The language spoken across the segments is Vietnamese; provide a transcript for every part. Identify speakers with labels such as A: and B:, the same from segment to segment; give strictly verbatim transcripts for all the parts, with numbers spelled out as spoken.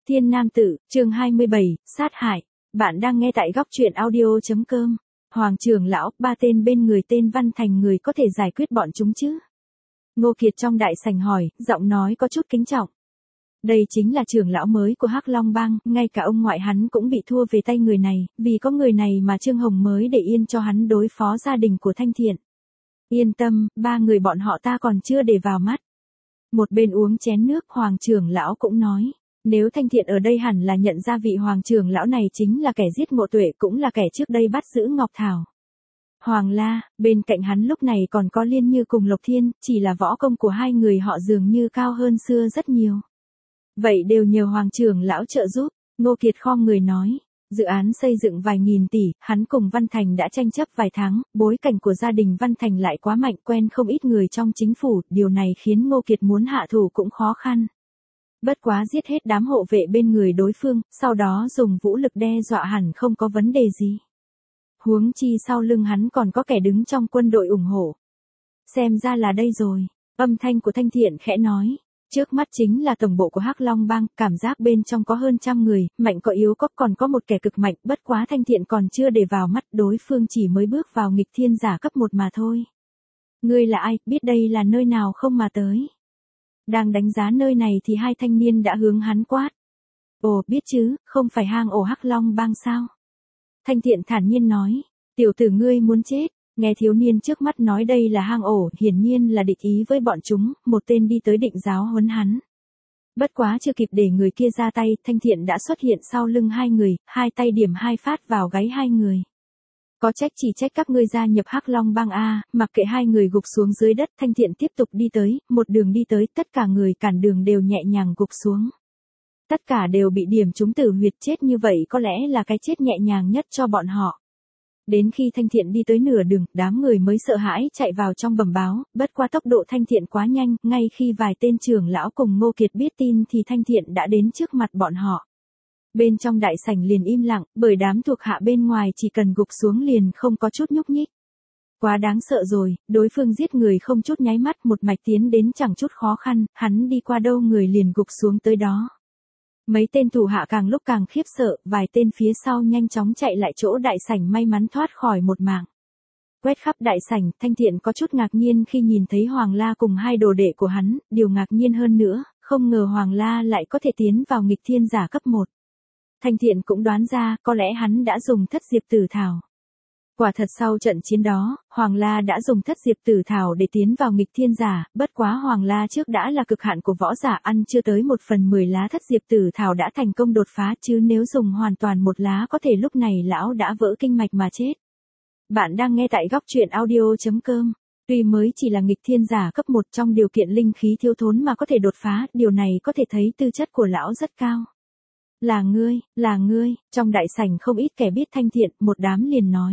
A: Thiên Nam Tử, chương hai mươi bảy, sát hại. Bạn đang nghe tại góc truyện audio.com. Hoàng trưởng lão, ba tên bên người tên Văn Thành người có thể giải quyết bọn chúng chứ? Ngô Kiệt trong đại sảnh hỏi, giọng nói có chút kính trọng. Đây chính là trưởng lão mới của Hắc Long Bang, ngay cả ông ngoại hắn cũng bị thua về tay người này, vì có người này mà Trương Hồng mới để yên cho hắn đối phó gia đình của Thanh Thiện. Yên tâm, ba người bọn họ ta còn chưa để vào mắt. Một bên uống chén nước, Hoàng trưởng lão cũng nói. Nếu Thanh Thiện ở đây hẳn là nhận ra vị Hoàng trưởng lão này chính là kẻ giết Ngộ Tuệ, cũng là kẻ trước đây bắt giữ Ngọc Thảo. Hoàng La, bên cạnh hắn lúc này còn có Liên Như cùng Lộc Thiên, chỉ là võ công của hai người họ dường như cao hơn xưa rất nhiều. Vậy đều nhờ Hoàng trưởng lão trợ giúp. Ngô Kiệt khom người nói. Dự án xây dựng vài nghìn tỷ, hắn cùng Văn Thành đã tranh chấp vài tháng, bối cảnh của gia đình Văn Thành lại quá mạnh, quen không ít người trong chính phủ, điều này khiến Ngô Kiệt muốn hạ thủ cũng khó khăn. Bất quá giết hết đám hộ vệ bên người đối phương, sau đó dùng vũ lực đe dọa hẳn không có vấn đề gì. Huống chi sau lưng hắn còn có kẻ đứng trong quân đội ủng hộ. Xem ra là đây rồi, âm thanh của Thanh Thiện khẽ nói. Trước mắt chính là tổng bộ của Hắc Long Bang, cảm giác bên trong có hơn trăm người, mạnh có yếu có, còn có một kẻ cực mạnh, bất quá Thanh Thiện còn chưa để vào mắt, đối phương chỉ mới bước vào nghịch thiên giả cấp một mà thôi. Ngươi là ai, biết đây là nơi nào không mà tới? Đang đánh giá nơi này thì hai thanh niên đã hướng hắn quát. Ồ, biết chứ, không phải hang ổ Hắc Long Bang sao? Thanh Thiện thản nhiên nói, tiểu tử ngươi muốn chết. Nghe thiếu niên trước mắt nói đây là hang ổ, hiển nhiên là địch ý với bọn chúng, một tên đi tới định giáo huấn hắn. Bất quá chưa kịp để người kia ra tay, Thanh Thiện đã xuất hiện sau lưng hai người, hai tay điểm hai phát vào gáy hai người. Có trách chỉ trách các ngươi gia nhập Hắc Long Bang a, mặc kệ hai người gục xuống dưới đất, Thanh Thiện tiếp tục đi tới, một đường đi tới, tất cả người cản đường đều nhẹ nhàng gục xuống. Tất cả đều bị điểm trúng tử huyệt, chết như vậy có lẽ là cái chết nhẹ nhàng nhất cho bọn họ. Đến khi Thanh Thiện đi tới nửa đường, đám người mới sợ hãi chạy vào trong bẩm báo, bất qua tốc độ Thanh Thiện quá nhanh, ngay khi vài tên trưởng lão cùng Ngô Kiệt biết tin thì Thanh Thiện đã đến trước mặt bọn họ. Bên trong đại sảnh liền im lặng, bởi đám thuộc hạ bên ngoài chỉ cần gục xuống liền không có chút nhúc nhích. Quá đáng sợ rồi, đối phương giết người không chút nháy mắt, một mạch tiến đến chẳng chút khó khăn, hắn đi qua đâu người liền gục xuống tới đó. Mấy tên thủ hạ càng lúc càng khiếp sợ, vài tên phía sau nhanh chóng chạy lại chỗ đại sảnh may mắn thoát khỏi một mạng. Quét khắp đại sảnh, Thanh Thiện có chút ngạc nhiên khi nhìn thấy Hoàng La cùng hai đồ đệ của hắn, điều ngạc nhiên hơn nữa, không ngờ Hoàng La lại có thể tiến vào nghịch thiên giả cấp một. Thanh Thiện cũng đoán ra, có lẽ hắn đã dùng thất diệp tử thảo. Quả thật sau trận chiến đó, Hoàng La đã dùng thất diệp tử thảo để tiến vào nghịch thiên giả, bất quá Hoàng La trước đã là cực hạn của võ giả, ăn chưa tới một phần mười lá thất diệp tử thảo đã thành công đột phá, chứ nếu dùng hoàn toàn một lá có thể lúc này lão đã vỡ kinh mạch mà chết. Bạn đang nghe tại góc truyện audio.com. Tuy mới chỉ là nghịch thiên giả cấp một, trong điều kiện linh khí thiếu thốn mà có thể đột phá, điều này có thể thấy tư chất của lão rất cao. Là ngươi, là ngươi, trong đại sảnh không ít kẻ biết Thanh Thiện, một đám liền nói.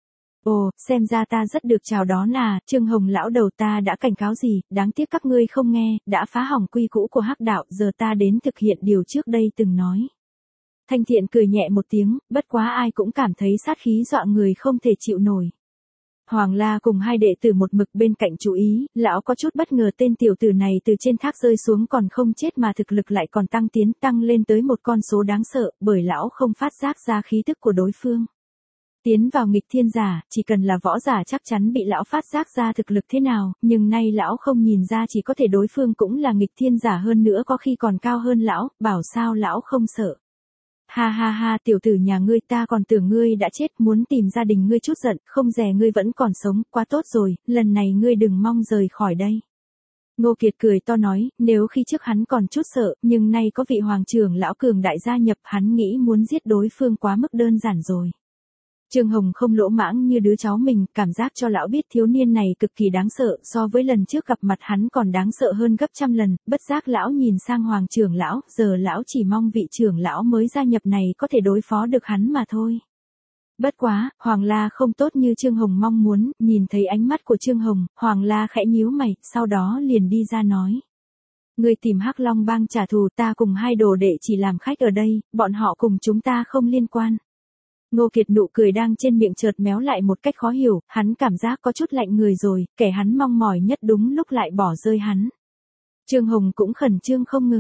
A: Ồ, xem ra ta rất được chào đón à, Trương Hồng lão đầu ta đã cảnh cáo gì, đáng tiếc các ngươi không nghe, đã phá hỏng quy cũ của Hắc đạo, giờ ta đến thực hiện điều trước đây từng nói. Thanh Thiện cười nhẹ một tiếng, bất quá ai cũng cảm thấy sát khí dọa người không thể chịu nổi. Hoàng La cùng hai đệ tử một mực bên cạnh chú ý, lão có chút bất ngờ tên tiểu tử này từ trên thác rơi xuống còn không chết mà thực lực lại còn tăng tiến tăng lên tới một con số đáng sợ, bởi lão không phát giác ra khí tức của đối phương. Tiến vào nghịch thiên giả, chỉ cần là võ giả chắc chắn bị lão phát giác ra thực lực thế nào, nhưng nay lão không nhìn ra, chỉ có thể đối phương cũng là nghịch thiên giả, hơn nữa có khi còn cao hơn lão, bảo sao lão không sợ. Ha ha ha, tiểu tử nhà ngươi, ta còn tưởng ngươi đã chết, muốn tìm gia đình ngươi chút giận, không dè ngươi vẫn còn sống, quá tốt rồi, lần này ngươi đừng mong rời khỏi đây. Ngô Kiệt cười to nói, nếu khi trước hắn còn chút sợ, nhưng nay có vị hoàng trưởng lão cường đại gia nhập, hắn nghĩ muốn giết đối phương quá mức đơn giản rồi. Trương Hồng không lỗ mãng như đứa cháu mình, cảm giác cho lão biết thiếu niên này cực kỳ đáng sợ, so với lần trước gặp mặt hắn còn đáng sợ hơn gấp trăm lần, bất giác lão nhìn sang Hoàng trưởng lão, giờ lão chỉ mong vị trưởng lão mới gia nhập này có thể đối phó được hắn mà thôi. Bất quá, Hoàng La không tốt như Trương Hồng mong muốn, nhìn thấy ánh mắt của Trương Hồng, Hoàng La khẽ nhíu mày, sau đó liền đi ra nói. Người tìm Hắc Long Bang trả thù, ta cùng hai đồ đệ chỉ làm khách ở đây, bọn họ cùng chúng ta không liên quan. Ngô Kiệt nụ cười đang trên miệng chợt méo lại một cách khó hiểu, hắn cảm giác có chút lạnh người rồi, kẻ hắn mong mỏi nhất đúng lúc lại bỏ rơi hắn. Trương Hồng cũng khẩn trương không ngừng.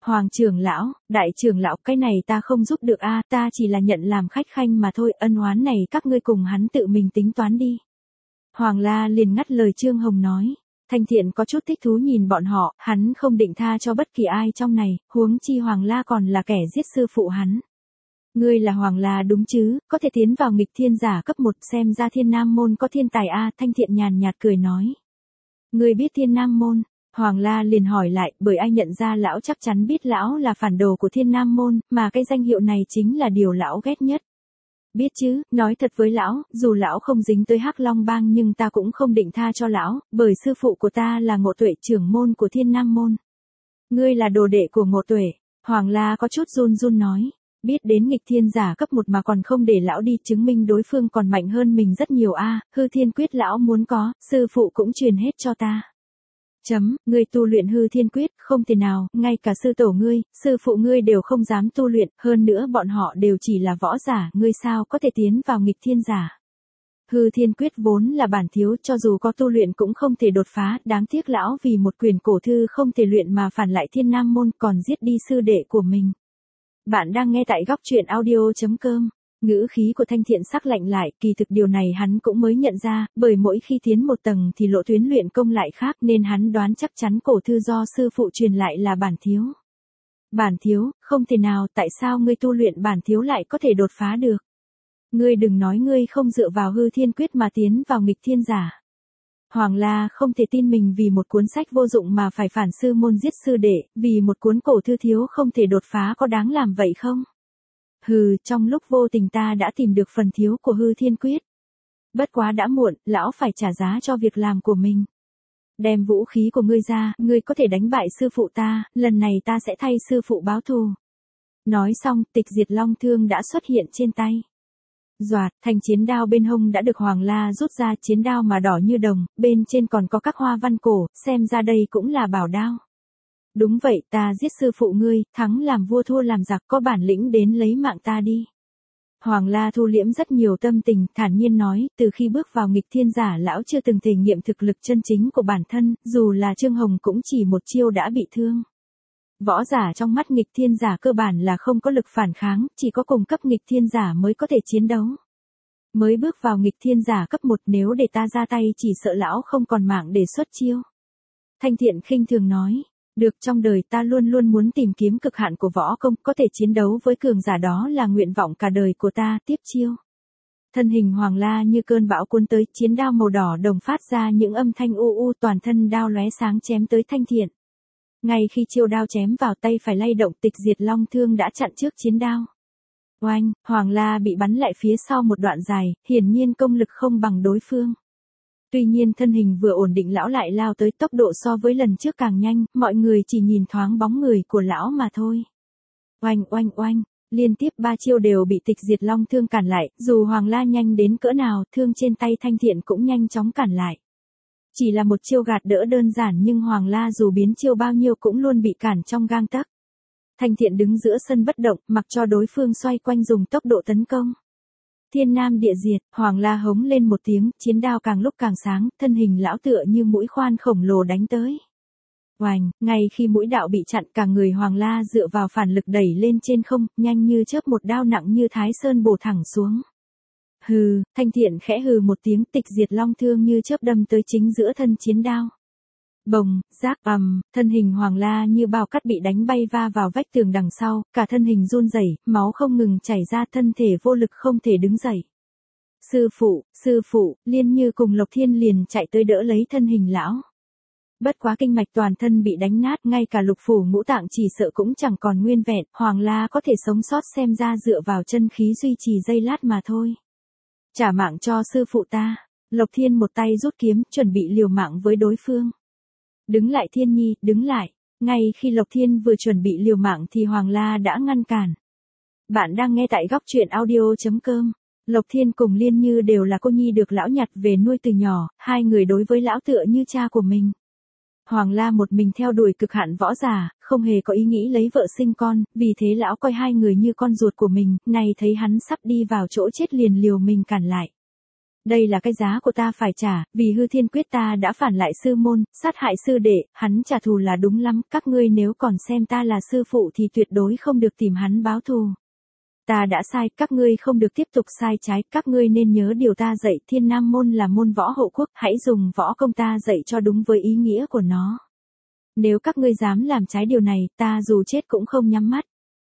A: Hoàng trưởng lão, đại trưởng lão, cái này ta không giúp được a, ta chỉ là nhận làm khách khanh mà thôi, ân oán này các ngươi cùng hắn tự mình tính toán đi. Hoàng La liền ngắt lời Trương Hồng nói. Thanh Thiện có chút thích thú nhìn bọn họ, hắn không định tha cho bất kỳ ai trong này, huống chi Hoàng La còn là kẻ giết sư phụ hắn. Ngươi là Hoàng La đúng chứ, có thể tiến vào nghịch thiên giả cấp một, xem ra Thiên Nam môn có thiên tài a, Thanh Thiện nhàn nhạt cười nói. Ngươi biết Thiên Nam môn? Hoàng La liền hỏi lại, bởi ai nhận ra lão chắc chắn biết lão là phản đồ của Thiên Nam môn, mà cái danh hiệu này chính là điều lão ghét nhất. Biết chứ, nói thật với lão, dù lão không dính tới Hắc Long Bang nhưng ta cũng không định tha cho lão, bởi sư phụ của ta là Ngộ Tuệ trưởng môn của Thiên Nam môn. Ngươi là đồ đệ của Ngộ Tuệ. Hoàng La có chút run run nói. Biết đến nghịch thiên giả cấp một mà còn không để lão đi, chứng minh đối phương còn mạnh hơn mình rất nhiều a, hư thiên quyết lão muốn có, sư phụ cũng truyền hết cho ta. Chấm, ngươi tu luyện hư thiên quyết, không thể nào, ngay cả sư tổ ngươi, sư phụ ngươi đều không dám tu luyện, hơn nữa bọn họ đều chỉ là võ giả, ngươi sao có thể tiến vào nghịch thiên giả. Hư thiên quyết vốn là bản thiếu, cho dù có tu luyện cũng không thể đột phá, đáng tiếc lão vì một quyền cổ thư không thể luyện mà phản lại Thiên Nam môn, còn giết đi sư đệ của mình. Bạn đang nghe tại góc truyện audio.com. Ngữ khí của Thanh Thiện sắc lạnh lại, kỳ thực điều này hắn cũng mới nhận ra, bởi mỗi khi tiến một tầng thì lộ tuyến luyện công lại khác nên hắn đoán chắc chắn cổ thư do sư phụ truyền lại là bản thiếu. Bản thiếu, không thể nào, tại sao ngươi tu luyện bản thiếu lại có thể đột phá được? Ngươi đừng nói ngươi không dựa vào hư thiên quyết mà tiến vào nghịch thiên giả. Hoàng La không thể tin mình vì một cuốn sách vô dụng mà phải phản sư môn giết sư đệ, vì một cuốn cổ thư thiếu không thể đột phá có đáng làm vậy không? Hừ, trong lúc vô tình ta đã tìm được phần thiếu của hư thiên quyết. Bất quá đã muộn, lão phải trả giá cho việc làm của mình. Đem vũ khí của ngươi ra, ngươi có thể đánh bại sư phụ ta, lần này ta sẽ thay sư phụ báo thù. Nói xong, Tịch Diệt Long thương đã xuất hiện trên tay. Doạt, thanh chiến đao bên hông đã được Hoàng La rút ra, chiến đao mà đỏ như đồng, bên trên còn có các hoa văn cổ, xem ra đây cũng là bảo đao. Đúng vậy, ta giết sư phụ ngươi, thắng làm vua thua làm giặc, có bản lĩnh đến lấy mạng ta đi. Hoàng La thu liễm rất nhiều tâm tình, thản nhiên nói, từ khi bước vào nghịch thiên giả lão chưa từng thể nghiệm thực lực chân chính của bản thân, dù là Trương Hồng cũng chỉ một chiêu đã bị thương. Võ giả trong mắt nghịch thiên giả cơ bản là không có lực phản kháng, chỉ có cùng cấp nghịch thiên giả mới có thể chiến đấu. Mới bước vào nghịch thiên giả cấp một, nếu để ta ra tay chỉ sợ lão không còn mạng để xuất chiêu. Thanh Thiện khinh thường nói. Được, trong đời ta luôn luôn muốn tìm kiếm cực hạn của võ công, có thể chiến đấu với cường giả đó là nguyện vọng cả đời của ta, tiếp chiêu. Thân hình Hoàng La như cơn bão cuốn tới, chiến đao màu đỏ đồng phát ra những âm thanh u u, toàn thân đao lóe sáng chém tới Thanh Thiện. Ngay khi chiêu đao chém vào, tay phải lay động, Tịch Diệt Long thương đã chặn trước chiến đao. Oanh, Hoàng La bị bắn lại phía sau một đoạn dài, hiển nhiên công lực không bằng đối phương. Tuy nhiên thân hình vừa ổn định lão lại lao tới, tốc độ so với lần trước càng nhanh, mọi người chỉ nhìn thoáng bóng người của lão mà thôi. Oanh oanh oanh, liên tiếp ba chiêu đều bị Tịch Diệt Long thương cản lại, dù Hoàng La nhanh đến cỡ nào, thương trên tay Thanh Thiện cũng nhanh chóng cản lại. Chỉ là một chiêu gạt đỡ đơn giản nhưng Hoàng La dù biến chiêu bao nhiêu cũng luôn bị cản trong gang tấc. Thanh Thiện đứng giữa sân bất động, mặc cho đối phương xoay quanh dùng tốc độ tấn công. Thiên Nam địa diệt, Hoàng La hống lên một tiếng, chiến đao càng lúc càng sáng, thân hình lão tựa như mũi khoan khổng lồ đánh tới. Oành, ngay khi mũi đạo bị chặn, cả người Hoàng La dựa vào phản lực đẩy lên trên không, nhanh như chớp, một đao nặng như Thái Sơn bổ thẳng xuống. Hừ, Thanh Thiện khẽ hừ một tiếng, Tịch Diệt Long thương như chớp đâm tới chính giữa thân chiến đao. Bồng, rác, ầm, thân hình Hoàng La như bao cát bị đánh bay va vào vách tường đằng sau, cả thân hình run rẩy, máu không ngừng chảy ra, thân thể vô lực không thể đứng dậy. Sư phụ, sư phụ, Liên Như cùng Lộc Thiên liền chạy tới đỡ lấy thân hình lão. Bất quá kinh mạch toàn thân bị đánh nát, ngay cả lục phủ ngũ tạng chỉ sợ cũng chẳng còn nguyên vẹn, Hoàng La có thể sống sót xem ra dựa vào chân khí duy trì giây lát mà thôi. Trả mạng cho sư phụ ta. Lộc Thiên một tay rút kiếm, chuẩn bị liều mạng với đối phương. Đứng lại Thiên Nhi, đứng lại. Ngay khi Lộc Thiên vừa chuẩn bị liều mạng thì Hoàng La đã ngăn cản. Bạn đang nghe tại góc truyện audio.com. Lộc Thiên cùng Liên Như đều là cô nhi được lão nhặt về nuôi từ nhỏ, hai người đối với lão tựa như cha của mình. Hoàng La một mình theo đuổi cực hạn võ giả, không hề có ý nghĩ lấy vợ sinh con, vì thế lão coi hai người như con ruột của mình, này thấy hắn sắp đi vào chỗ chết liền liều mình cản lại. Đây là cái giá của ta phải trả, vì hư thiên quyết ta đã phản lại sư môn, sát hại sư đệ, hắn trả thù là đúng lắm, các ngươi nếu còn xem ta là sư phụ thì tuyệt đối không được tìm hắn báo thù. Ta đã sai, các ngươi không được tiếp tục sai trái, các ngươi nên nhớ điều ta dạy, Thiên Nam môn là môn võ hộ quốc, hãy dùng võ công ta dạy cho đúng với ý nghĩa của nó. Nếu các ngươi dám làm trái điều này, ta dù chết cũng không nhắm mắt.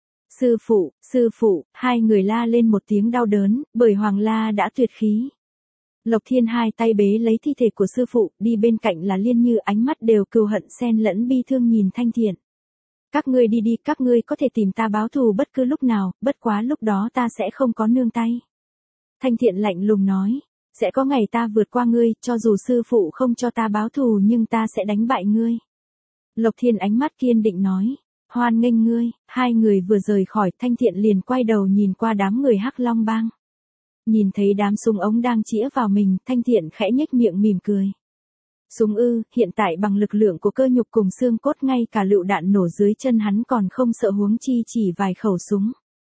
A: Sư phụ, sư phụ, hai người la lên một tiếng đau đớn, bởi Hoàng La đã tuyệt khí. Lộc Thiên hai tay bế lấy thi thể của sư phụ, đi bên cạnh là Liên Như, ánh mắt đều cừu hận xen lẫn bi thương nhìn Thanh Thiện. Các ngươi đi đi, các ngươi có thể tìm ta báo thù bất cứ lúc nào, bất quá lúc đó ta sẽ không có nương tay. Thanh Thiện lạnh lùng nói, sẽ có ngày ta vượt qua ngươi, cho dù sư phụ không cho ta báo thù nhưng ta sẽ đánh bại ngươi. Lộc Thiên ánh mắt kiên định nói, hoan nghênh ngươi. Hai người vừa rời khỏi, Thanh Thiện liền quay đầu nhìn qua đám người Hắc Long Bang. Nhìn thấy đám súng ống đang chĩa vào mình, Thanh Thiện khẽ nhếch miệng mỉm cười. Súng ư, hiện tại bằng lực lượng của cơ nhục cùng xương cốt ngay cả lựu đạn nổ dưới chân hắn còn không sợ, huống chi chỉ vài khẩu súng.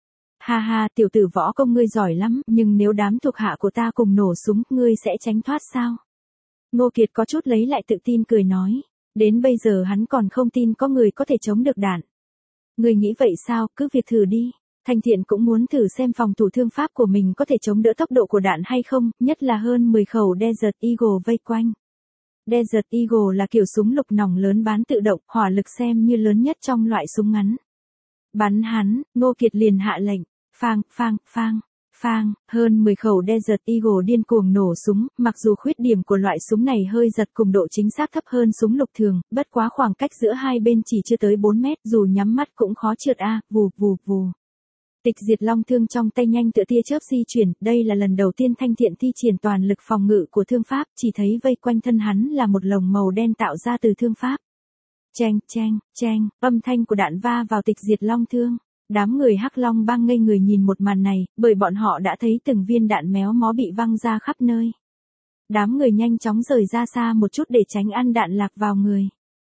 A: Ha ha, tiểu tử võ công ngươi giỏi lắm, nhưng nếu đám thuộc hạ của ta cùng nổ súng, ngươi sẽ tránh thoát sao? Ngô Kiệt có chút lấy lại tự tin cười nói, đến bây giờ hắn còn không tin có người có thể chống được đạn. Ngươi nghĩ vậy sao, cứ việc thử đi. Thanh Thiện cũng muốn thử xem phòng thủ thương pháp của mình có thể chống đỡ tốc độ của đạn hay không, nhất là hơn mười khẩu Desert Eagle vây quanh. Desert Eagle là kiểu súng lục nòng lớn bán tự động, hỏa lực xem như lớn nhất trong loại súng ngắn. Bắn hắn, Ngô Kiệt liền hạ lệnh, phang, phang, phang, phang, hơn mười khẩu Desert Eagle điên cuồng nổ súng, mặc dù khuyết điểm của loại súng này hơi giật cùng độ chính xác thấp hơn súng lục thường, bất quá khoảng cách giữa hai bên chỉ chưa tới bốn mét, dù nhắm mắt cũng khó trượt a, vù vù vù. Tịch diệt long thương trong tay nhanh tựa tia chớp di chuyển, đây là lần đầu tiên Thanh Thiện thi triển toàn lực phòng ngự của thương pháp, chỉ thấy vây quanh thân hắn là một lồng màu đen tạo ra từ thương pháp. Cheng, cheng, cheng, âm thanh của đạn va vào tịch diệt long thương. Đám người Hắc Long Bang ngây người nhìn một màn này, bởi bọn họ đã thấy từng viên đạn méo mó bị văng ra khắp nơi. Đám người nhanh chóng rời ra xa một chút để tránh ăn đạn lạc vào người.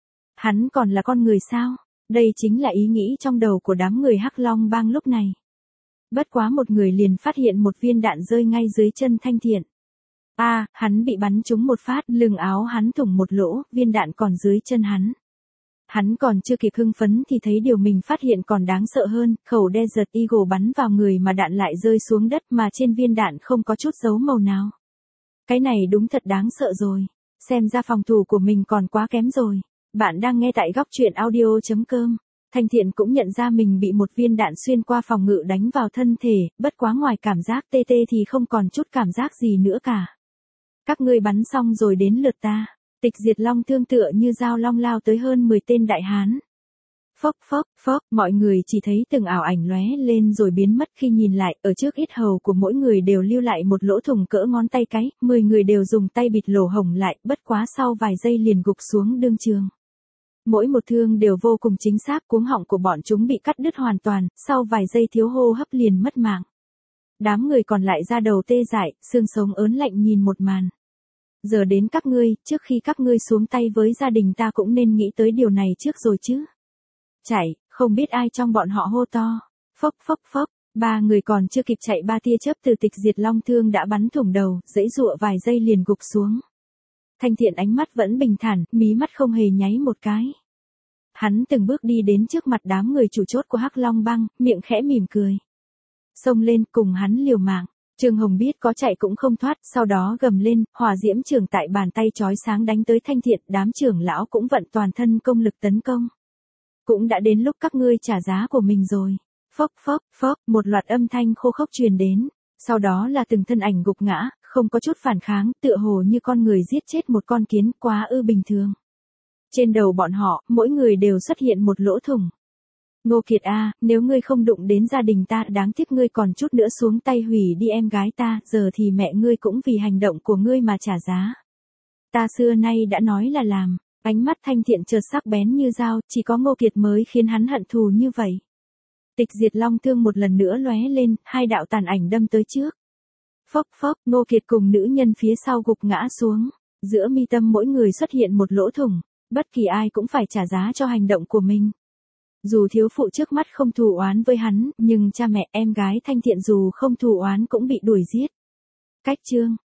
A: Hắn còn là con người sao? Đây chính là ý nghĩ trong đầu của đám người Hắc Long Bang lúc này. Bất quá một người liền phát hiện một viên đạn rơi ngay dưới chân Thanh Thiện. A, à, hắn bị bắn trúng một phát, lưng áo hắn thủng một lỗ, viên đạn còn dưới chân hắn. Hắn còn chưa kịp hưng phấn thì thấy điều mình phát hiện còn đáng sợ hơn, khẩu Desert Eagle bắn vào người mà đạn lại rơi xuống đất mà trên viên đạn không có chút dấu màu nào. Cái này đúng thật đáng sợ rồi. Xem ra phòng thủ của mình còn quá kém rồi. Bạn đang nghe tại góc truyện audio chấm com. Thanh Thiện cũng nhận ra mình bị một viên đạn xuyên qua phòng ngự đánh vào thân thể, bất quá ngoài cảm giác tê tê thì không còn chút cảm giác gì nữa cả. Các ngươi bắn xong rồi đến lượt ta. Tịch diệt long thương tựa như dao long lao tới hơn mười tên đại hán. Phốc phốc phốc, mọi người chỉ thấy từng ảo ảnh lóe lên rồi biến mất, khi nhìn lại, ở trước yết hầu của mỗi người đều lưu lại một lỗ thủng cỡ ngón tay cái, mười người đều dùng tay bịt lỗ hổng lại, bất quá sau vài giây liền gục xuống đương trường. Mỗi một thương đều vô cùng chính xác, cuống họng của bọn chúng bị cắt đứt hoàn toàn, sau vài giây thiếu hô hấp liền mất mạng. Đám người còn lại ra đầu tê dại, xương sống ớn lạnh nhìn một màn. Giờ đến các ngươi, trước khi các ngươi xuống tay với gia đình ta cũng nên nghĩ tới điều này trước rồi chứ. Chạy, không biết ai trong bọn họ hô to. Phốc phốc phốc, ba người còn chưa kịp chạy, ba tia chớp từ tịch diệt long thương đã bắn thủng đầu, giãy giụa vài giây liền gục xuống. Thanh Thiện ánh mắt vẫn bình thản, mí mắt không hề nháy một cái. Hắn từng bước đi đến trước mặt đám người chủ chốt của Hắc Long Bang, miệng khẽ mỉm cười. Xông lên cùng hắn liều mạng. Trương Hồng biết có chạy cũng không thoát, sau đó gầm lên, hỏa diễm trường tại bàn tay chói sáng đánh tới Thanh Thiện, đám trưởng lão cũng vận toàn thân công lực tấn công. Cũng đã đến lúc các ngươi trả giá của mình rồi. Phốc phốc phốc, một loạt âm thanh khô khốc truyền đến, sau đó là từng thân ảnh gục ngã, không có chút phản kháng, tựa hồ như con người giết chết một con kiến, quá ư bình thường. Trên đầu bọn họ, mỗi người đều xuất hiện một lỗ thủng. Ngô Kiệt a, à, nếu ngươi không đụng đến gia đình ta, đáng tiếc ngươi còn chút nữa xuống tay hủy đi em gái ta, giờ thì mẹ ngươi cũng vì hành động của ngươi mà trả giá. Ta xưa nay đã nói là làm, ánh mắt Thanh Thiện chợt sắc bén như dao, chỉ có Ngô Kiệt mới khiến hắn hận thù như vậy. Tịch diệt long thương một lần nữa lóe lên, hai đạo tàn ảnh đâm tới trước. Phốc phốc, Ngô Kiệt cùng nữ nhân phía sau gục ngã xuống, giữa mi tâm mỗi người xuất hiện một lỗ thủng, bất kỳ ai cũng phải trả giá cho hành động của mình. Dù thiếu phụ trước mắt không thù oán với hắn, nhưng cha mẹ em gái Thanh Thiện dù không thù oán cũng bị đuổi giết. Cách chương